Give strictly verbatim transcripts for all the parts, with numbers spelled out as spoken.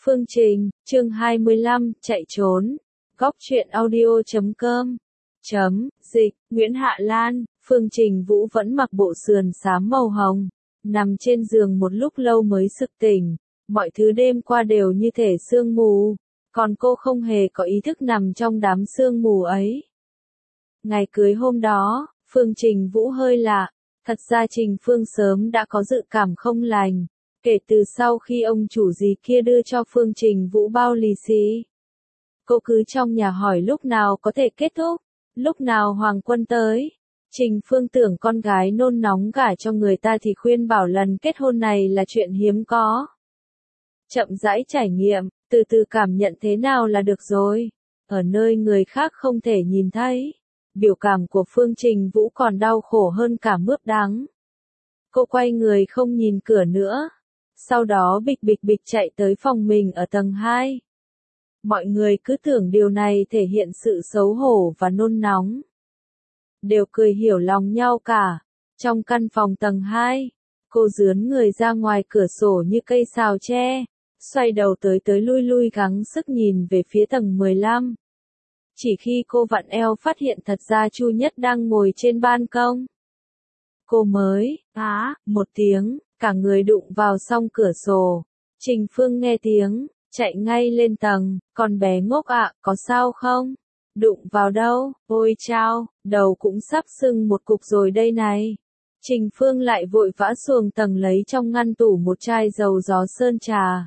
Phương Trình, chương hai mươi lăm, chạy trốn. Góc truyện audio chấm com. Chấm, dịch, Nguyễn Hạ Lan, Phương Trình Vũ vẫn mặc bộ sườn xám màu hồng. Nằm trên giường một lúc lâu mới sực tỉnh. Mọi thứ đêm qua đều như thể sương mù. Còn cô không hề có ý thức nằm trong đám sương mù ấy. Ngày cưới hôm đó, Phương Trình Vũ hơi lạ. Thật ra Trình Phương sớm đã có dự cảm không lành. Kể từ sau khi ông chủ gì kia đưa cho Phương Trình Vũ bao lì xì. Cô cứ trong nhà hỏi lúc nào có thể kết thúc, lúc nào Hoàng Quân tới. Trình Phương tưởng con gái nôn nóng gả cho người ta thì khuyên bảo lần kết hôn này là chuyện hiếm có. Chậm rãi trải nghiệm, từ từ cảm nhận thế nào là được rồi. Ở nơi người khác không thể nhìn thấy, biểu cảm của Phương Trình Vũ còn đau khổ hơn cả mướp đắng. Cô quay người không nhìn cửa nữa. Sau đó bịch bịch bịch chạy tới phòng mình ở tầng hai. Mọi người cứ tưởng điều này thể hiện sự xấu hổ và nôn nóng. Đều cười hiểu lòng nhau cả. Trong căn phòng tầng hai, cô dướn người ra ngoài cửa sổ như cây sào tre, xoay đầu tới tới lui lui gắng sức nhìn về phía tầng mười lăm. Chỉ khi cô vặn eo phát hiện thật ra Chu Nhất đang ngồi trên ban công. Cô mới, á, một tiếng. Cả người đụng vào song cửa sổ. Trình Phương nghe tiếng, chạy ngay lên tầng, con bé ngốc ạ, có sao không? Đụng vào đâu? Ôi chao, đầu cũng sắp sưng một cục rồi đây này. Trình Phương lại vội vã xuồng tầng lấy trong ngăn tủ một chai dầu gió sơn trà.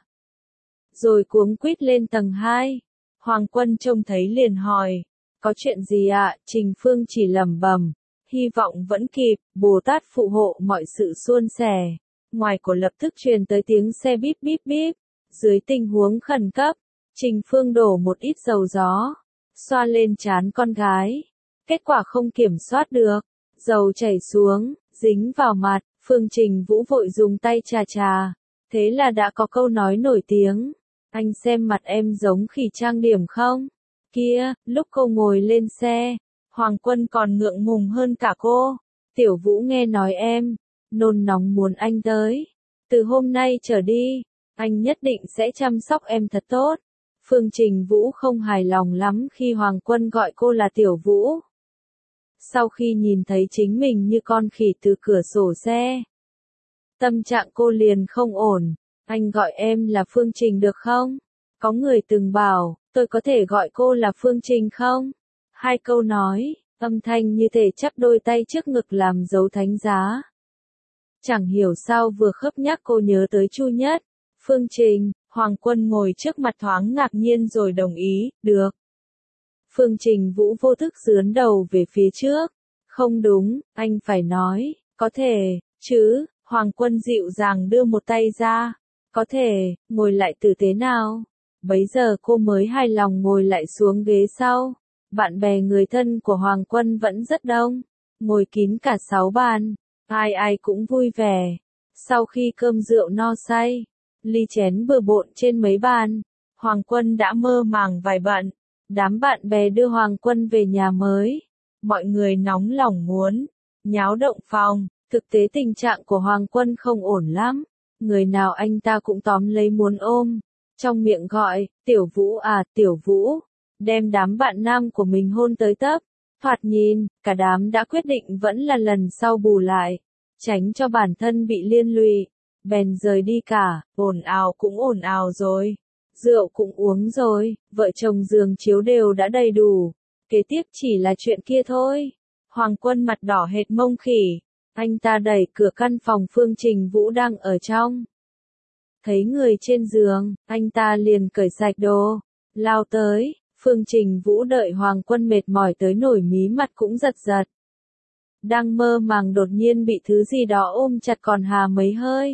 Rồi cuống quýt lên tầng hai. Hoàng Quân trông thấy liền hỏi, có chuyện gì ạ? Trình Phương chỉ lẩm bẩm, hy vọng vẫn kịp, Bồ Tát phù hộ mọi sự suôn sẻ. Ngoài cổ lập tức truyền tới tiếng xe bíp bíp bíp. Dưới tình huống khẩn cấp, Trình Phương đổ một ít dầu gió, xoa lên trán con gái. Kết quả không kiểm soát được, dầu chảy xuống, dính vào mặt. Phương Trình Vũ vội dùng tay chà chà. Thế là đã có câu nói nổi tiếng. Anh xem mặt em giống khỉ trang điểm không? Kia, lúc cô ngồi lên xe, Hoàng Quân còn ngượng ngùng hơn cả cô. Tiểu Vũ nghe nói em nôn nóng muốn anh tới. Từ hôm nay trở đi, anh nhất định sẽ chăm sóc em thật tốt. Phương Trình Vũ không hài lòng lắm khi Hoàng Quân gọi cô là Tiểu Vũ. Sau khi nhìn thấy chính mình như con khỉ từ cửa sổ xe, tâm trạng cô liền không ổn. Anh gọi em là Phương Trình được không? Có người từng bảo, tôi có thể gọi cô là Phương Trình không? Hai câu nói, âm thanh như thể chắp đôi tay trước ngực làm dấu thánh giá. Chẳng hiểu sao vừa khớp nhắc cô nhớ tới Chu Nhất. Phương Trình, Hoàng Quân ngồi trước mặt thoáng ngạc nhiên rồi đồng ý, được. Phương Trình Vũ vô thức dướn đầu về phía trước. Không đúng, anh phải nói, có thể, chứ. Hoàng Quân dịu dàng đưa một tay ra. Có thể, ngồi lại tử tế nào. Bấy giờ cô mới hài lòng ngồi lại xuống ghế sau. Bạn bè người thân của Hoàng Quân vẫn rất đông. Ngồi kín cả sáu bàn. Ai ai cũng vui vẻ. Sau khi cơm rượu no say, ly chén bừa bộn trên mấy bàn, Hoàng Quân đã mơ màng vài bận. Đám bạn bè đưa Hoàng Quân về nhà mới. Mọi người nóng lòng muốn nháo động phòng. Thực tế tình trạng của Hoàng Quân không ổn lắm. Người nào anh ta cũng tóm lấy muốn ôm. Trong miệng gọi, Tiểu Vũ à, Tiểu Vũ. Đem đám bạn nam của mình hôn tới tấp. Thoạt nhìn, cả đám đã quyết định vẫn là lần sau bù lại. Tránh cho bản thân bị liên lụy. Bèn rời đi cả, ồn ào cũng ồn ào rồi. Rượu cũng uống rồi, vợ chồng giường chiếu đều đã đầy đủ. Kế tiếp chỉ là chuyện kia thôi. Hoàng Quân mặt đỏ hệt mông khỉ. Anh ta đẩy cửa căn phòng Phương Trình Vũ đang ở trong. Thấy người trên giường, anh ta liền cởi sạch đồ, lao tới. Phương Trình Vũ đợi Hoàng Quân mệt mỏi tới nổi mí mặt cũng giật giật. Đang mơ màng đột nhiên bị thứ gì đó ôm chặt còn hà mấy hơi.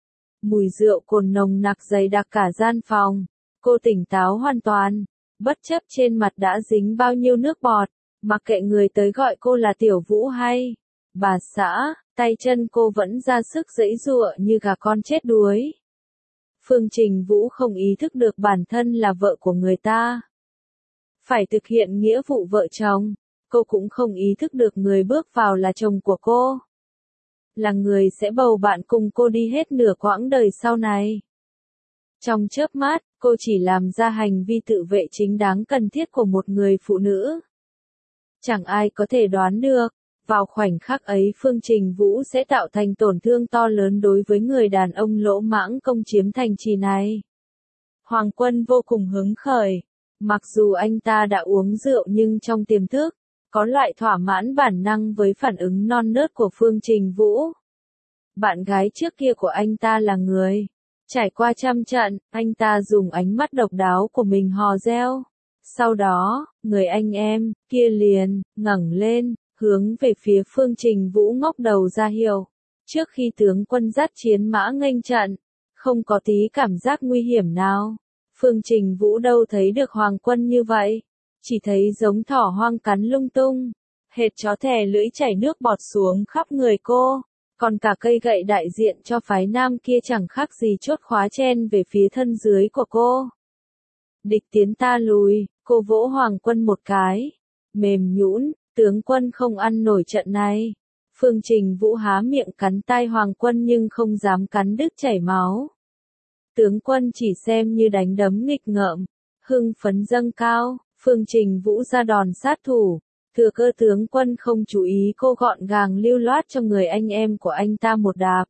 Mùi rượu cồn nồng nặc dày đặc cả gian phòng. Cô tỉnh táo hoàn toàn. Bất chấp trên mặt đã dính bao nhiêu nước bọt. Mặc kệ người tới gọi cô là Tiểu Vũ hay bà xã, tay chân cô vẫn ra sức giãy giụa như gà con chết đuối. Phương Trình Vũ không ý thức được bản thân là vợ của người ta. Phải thực hiện nghĩa vụ vợ chồng. Cô cũng không ý thức được người bước vào là chồng của cô. Là người sẽ bầu bạn cùng cô đi hết nửa quãng đời sau này. Trong chớp mắt, cô chỉ làm ra hành vi tự vệ chính đáng cần thiết của một người phụ nữ. Chẳng ai có thể đoán được, vào khoảnh khắc ấy Phương Trình Vũ sẽ tạo thành tổn thương to lớn đối với người đàn ông lỗ mãng công chiếm thành trì này. Hoàng Quân vô cùng hứng khởi. Mặc dù anh ta đã uống rượu nhưng trong tiềm thức, có loại thỏa mãn bản năng với phản ứng non nớt của Phương Trình Vũ. Bạn gái trước kia của anh ta là người. Trải qua trăm trận, anh ta dùng ánh mắt độc đáo của mình hò reo. Sau đó, người anh em, kia liền, ngẩng lên, hướng về phía Phương Trình Vũ ngóc đầu ra hiệu. Trước khi tướng quân dắt chiến mã nghênh trận, không có tí cảm giác nguy hiểm nào. Phương Trình Vũ đâu thấy được Hoàng Quân như vậy. Chỉ thấy giống thỏ hoang cắn lung tung. Hệt chó thè lưỡi chảy nước bọt xuống khắp người cô. Còn cả cây gậy đại diện cho phái nam kia chẳng khác gì chốt khóa chen về phía thân dưới của cô. Địch tiến ta lùi, cô vỗ Hoàng Quân một cái. Mềm nhũn, tướng quân không ăn nổi trận này. Phương Trình Vũ há miệng cắn tai Hoàng Quân nhưng không dám cắn đứt chảy máu. Tướng quân chỉ xem như đánh đấm nghịch ngợm, hưng phấn dâng cao, Phương Trình Vũ ra đòn sát thủ. Thừa cơ tướng quân không chú ý cô gọn gàng lưu loát cho người anh em của anh ta một đạp.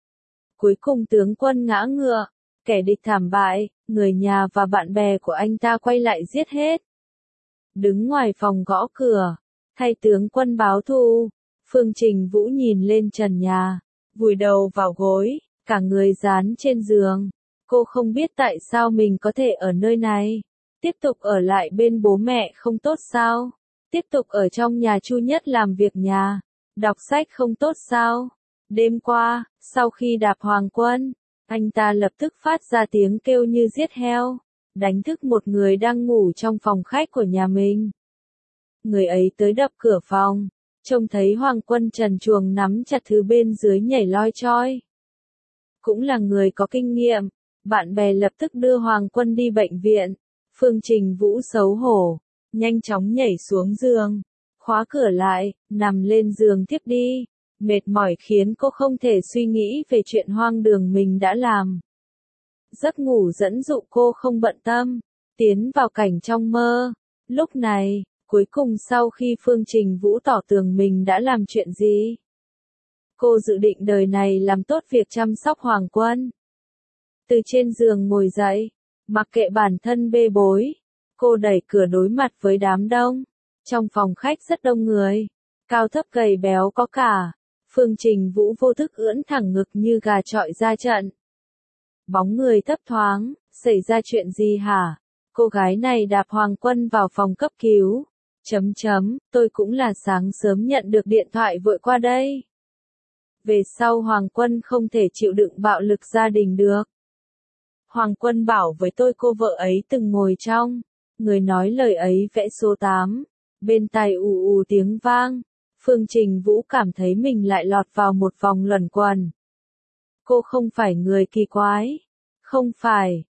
Cuối cùng tướng quân ngã ngựa, kẻ địch thảm bại, người nhà và bạn bè của anh ta quay lại giết hết. Đứng ngoài phòng gõ cửa, thay tướng quân báo thù, Phương Trình Vũ nhìn lên trần nhà, vùi đầu vào gối, cả người dán trên giường. Cô không biết tại sao mình có thể ở nơi này. Tiếp tục ở lại bên bố mẹ không tốt sao? Tiếp tục ở trong nhà Chu Nhất làm việc nhà, đọc sách không tốt sao? Đêm qua, sau khi đạp Hoàng Quân, anh ta lập tức phát ra tiếng kêu như giết heo, đánh thức một người đang ngủ trong phòng khách của nhà mình. Người ấy tới đập cửa phòng, trông thấy Hoàng Quân trần truồng nắm chặt thứ bên dưới nhảy loi choi. Cũng là người có kinh nghiệm, bạn bè lập tức đưa Hoàng Quân đi bệnh viện. Phương Trình Vũ xấu hổ, nhanh chóng nhảy xuống giường, khóa cửa lại, nằm lên giường thiếp đi. Mệt mỏi khiến cô không thể suy nghĩ về chuyện hoang đường mình đã làm. Giấc ngủ dẫn dụ cô không bận tâm, tiến vào cảnh trong mơ. Lúc này, cuối cùng sau khi Phương Trình Vũ tỏ tường mình đã làm chuyện gì, cô dự định đời này làm tốt việc chăm sóc Hoàng Quân. Từ trên giường ngồi dậy, mặc kệ bản thân bê bối, cô đẩy cửa đối mặt với đám đông. Trong phòng khách rất đông người, cao thấp gầy béo có cả. Phương Trình Vũ vô thức ưỡn thẳng ngực như gà chọi ra trận. Bóng người thấp thoáng, xảy ra chuyện gì hả? Cô gái này đạp Hoàng Quân vào phòng cấp cứu. Chấm chấm, tôi cũng là sáng sớm nhận được điện thoại vội qua đây. Về sau Hoàng Quân không thể chịu đựng bạo lực gia đình được. Hoàng Quân bảo với tôi cô vợ ấy từng ngồi trong. Người nói lời ấy vẽ số tám. Bên tai ù ù tiếng vang. Phương Trình Vũ cảm thấy mình lại lọt vào một vòng luẩn quẩn. Cô không phải người kỳ quái. Không phải,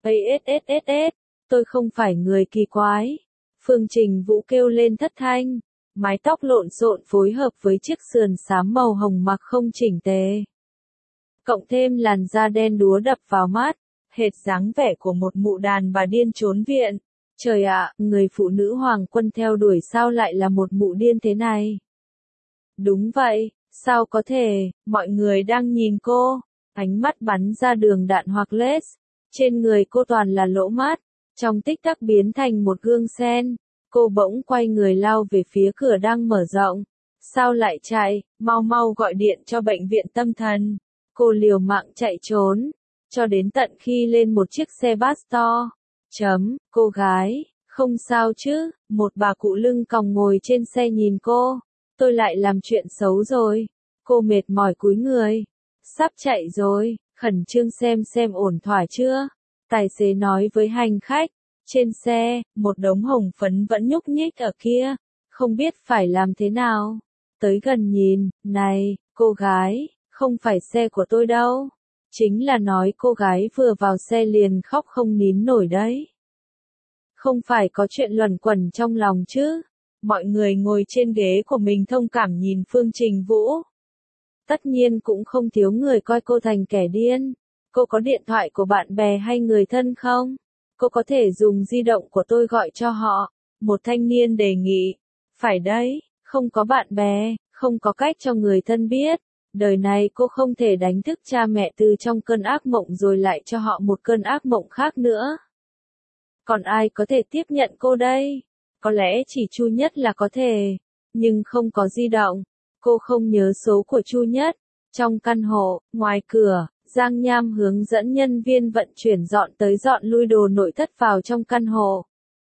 aass, tôi không phải người kỳ quái. Phương Trình Vũ kêu lên thất thanh. Mái tóc lộn xộn phối hợp với chiếc sườn xám màu hồng mặc không chỉnh tề. Cộng thêm làn da đen đúa đập vào mắt. Hệt dáng vẻ của một mụ đàn bà điên trốn viện. Trời ạ, người phụ nữ Hoàng Quân theo đuổi sao lại là một mụ điên thế này? Đúng vậy, sao có thể, mọi người đang nhìn cô, ánh mắt bắn ra đường đạn hoặc lết, trên người cô toàn là lỗ mắt, trong tích tắc biến thành một gương sen, cô bỗng quay người lao về phía cửa đang mở rộng, sao lại chạy, mau mau gọi điện cho bệnh viện tâm thần, cô liều mạng chạy trốn, cho đến tận khi lên một chiếc xe bus to, chấm, cô gái, không sao chứ, một bà cụ lưng còng ngồi trên xe nhìn cô. Tôi lại làm chuyện xấu rồi. Cô mệt mỏi cúi người. Sắp chạy rồi, khẩn trương xem xem ổn thỏa chưa. Tài xế nói với hành khách. Trên xe, một đống hồng phấn vẫn nhúc nhích ở kia. Không biết phải làm thế nào. Tới gần nhìn, này, cô gái, không phải xe của tôi đâu. Chính là nói cô gái vừa vào xe liền khóc không nín nổi đấy. Không phải có chuyện luẩn quẩn trong lòng chứ. Mọi người ngồi trên ghế của mình thông cảm nhìn Phương Trình Vũ. Tất nhiên cũng không thiếu người coi cô thành kẻ điên. Cô có điện thoại của bạn bè hay người thân không? Cô có thể dùng di động của tôi gọi cho họ. Một thanh niên đề nghị. Phải đấy, không có bạn bè, không có cách cho người thân biết. Đời này cô không thể đánh thức cha mẹ từ trong cơn ác mộng rồi lại cho họ một cơn ác mộng khác nữa. Còn ai có thể tiếp nhận cô đây? Có lẽ chỉ Chu Nhất là có thể. Nhưng không có di động. Cô không nhớ số của Chu Nhất. Trong căn hộ, ngoài cửa, Giang Nham hướng dẫn nhân viên vận chuyển dọn tới dọn lui đồ nội thất vào trong căn hộ.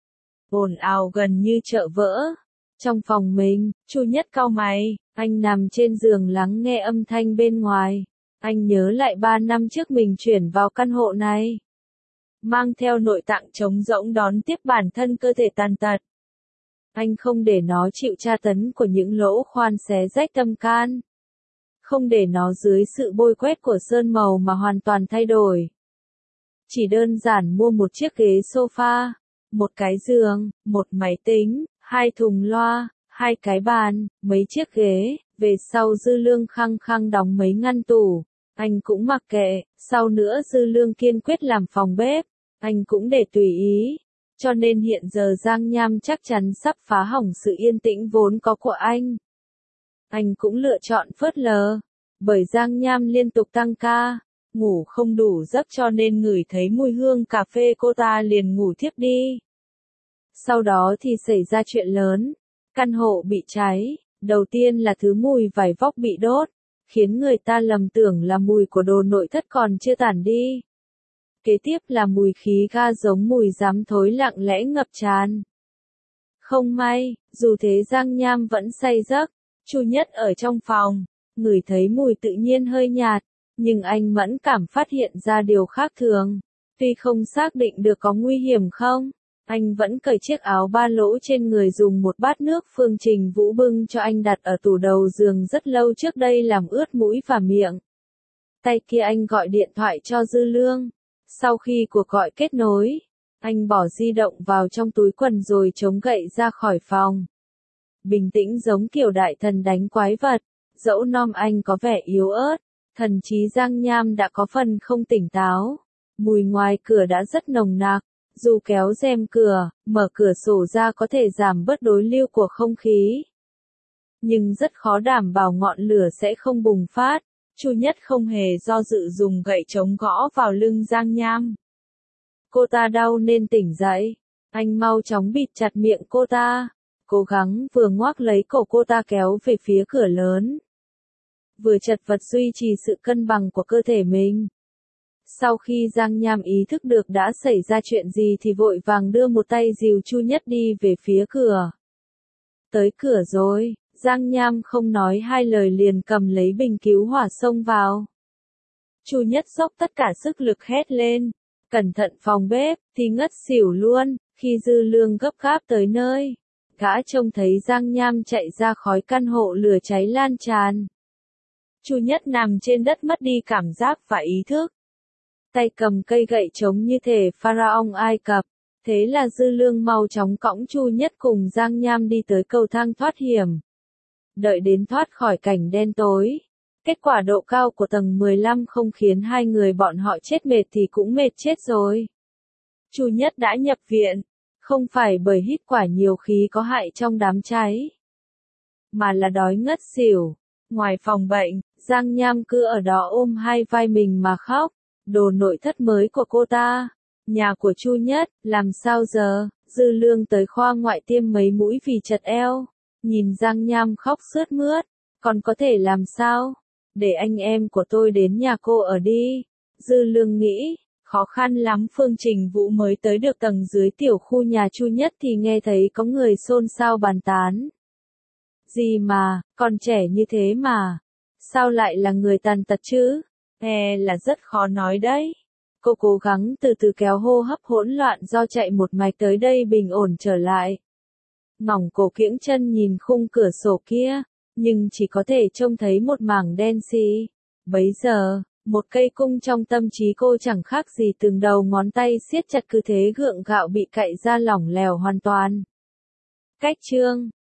Ồn ào gần như chợ vỡ. Trong phòng mình, Chu Nhất cau mày, anh nằm trên giường lắng nghe âm thanh bên ngoài. Anh nhớ lại ba năm trước mình chuyển vào căn hộ này. Mang theo nội tạng trống rỗng đón tiếp bản thân cơ thể tàn tật. Anh không để nó chịu tra tấn của những lỗ khoan xé rách tâm can. Không để nó dưới sự bôi quét của sơn màu mà hoàn toàn thay đổi. Chỉ đơn giản mua một chiếc ghế sofa, một cái giường, một máy tính, hai thùng loa, hai cái bàn, mấy chiếc ghế, về sau Dư Lương khăng khăng đóng mấy ngăn tủ. Anh cũng mặc kệ, sau nữa Dư Lương kiên quyết làm phòng bếp, anh cũng để tùy ý. Cho nên hiện giờ Giang Nham chắc chắn sắp phá hỏng sự yên tĩnh vốn có của anh. Anh cũng lựa chọn phớt lờ, bởi Giang Nham liên tục tăng ca, ngủ không đủ giấc cho nên ngửi thấy mùi hương cà phê cô ta liền ngủ thiếp đi. Sau đó thì xảy ra chuyện lớn, căn hộ bị cháy, đầu tiên là thứ mùi vải vóc bị đốt, khiến người ta lầm tưởng là mùi của đồ nội thất còn chưa tản đi. Kế tiếp là mùi khí ga giống mùi giám thối lặng lẽ ngập tràn. Không may, dù thế Giang Nham vẫn say giấc, Chu Nhất ở trong phòng, ngửi thấy mùi tự nhiên hơi nhạt, nhưng anh mẫn cảm phát hiện ra điều khác thường. Tuy không xác định được có nguy hiểm không, anh vẫn cởi chiếc áo ba lỗ trên người dùng một bát nước Phương Trình Vũ bưng cho anh đặt ở tủ đầu giường rất lâu trước đây làm ướt mũi và miệng. Tay kia anh gọi điện thoại cho Dư Lương. Sau khi cuộc gọi kết nối, anh bỏ di động vào trong túi quần rồi chống gậy ra khỏi phòng. Bình tĩnh giống kiểu đại thần đánh quái vật, dẫu nom anh có vẻ yếu ớt, thần trí Giang Nham đã có phần không tỉnh táo. Mùi ngoài cửa đã rất nồng nặc, dù kéo rèm cửa, mở cửa sổ ra có thể giảm bớt đối lưu của không khí. Nhưng rất khó đảm bảo ngọn lửa sẽ không bùng phát. Chu Nhất không hề do dự dùng gậy chống gõ vào lưng Giang Nham. Cô ta đau nên tỉnh dậy. Anh mau chóng bịt chặt miệng cô ta. Cố gắng vừa ngoác lấy cổ cô ta kéo về phía cửa lớn. Vừa chật vật duy trì sự cân bằng của cơ thể mình. Sau khi Giang Nham ý thức được đã xảy ra chuyện gì thì vội vàng đưa một tay dìu Chu Nhất đi về phía cửa. Tới cửa rồi. Giang Nham không nói hai lời liền cầm lấy bình cứu hỏa xông vào. Chu Nhất dốc tất cả sức lực hét lên. Cẩn thận phòng bếp, thì ngất xỉu luôn. Khi Dư Lương gấp gáp tới nơi, gã trông thấy Giang Nham chạy ra khỏi căn hộ lửa cháy lan tràn. Chu Nhất nằm trên đất mất đi cảm giác và ý thức. Tay cầm cây gậy trống như thể pharaoh Ai Cập. Thế là Dư Lương mau chóng cõng Chu Nhất cùng Giang Nham đi tới cầu thang thoát hiểm. Đợi đến thoát khỏi cảnh đen tối. Kết quả độ cao của tầng mười lăm không khiến hai người bọn họ chết mệt thì cũng mệt chết rồi. Chu Nhất đã nhập viện, không phải bởi hít quả nhiều khí có hại trong đám cháy, mà là đói ngất xỉu. Ngoài phòng bệnh, Giang Nham cứ ở đó ôm hai vai mình mà khóc. Đồ nội thất mới của cô ta, nhà của Chu Nhất, làm sao giờ? Dư Lương tới khoa ngoại tiêm mấy mũi vì chật eo. Nhìn Giang Nham khóc sướt mướt, còn có thể làm sao? Để anh em của tôi đến nhà cô ở đi. Dư Lương nghĩ, khó khăn lắm Phương Trình Vũ mới tới được tầng dưới tiểu khu nhà Chu Nhất thì nghe thấy có người xôn xao bàn tán. Gì mà, còn trẻ như thế mà, sao lại là người tàn tật chứ? E là rất khó nói đấy. Cô cố gắng từ từ kéo hô hấp hỗn loạn do chạy một mạch tới đây bình ổn trở lại. Ngỏng cổ kiễng chân nhìn khung cửa sổ kia, nhưng chỉ có thể trông thấy một mảng đen xì. Bấy giờ, một cây cung trong tâm trí cô chẳng khác gì từng đầu ngón tay siết chặt cứ thế gượng gạo bị cạy ra lỏng lẻo hoàn toàn. Cách chương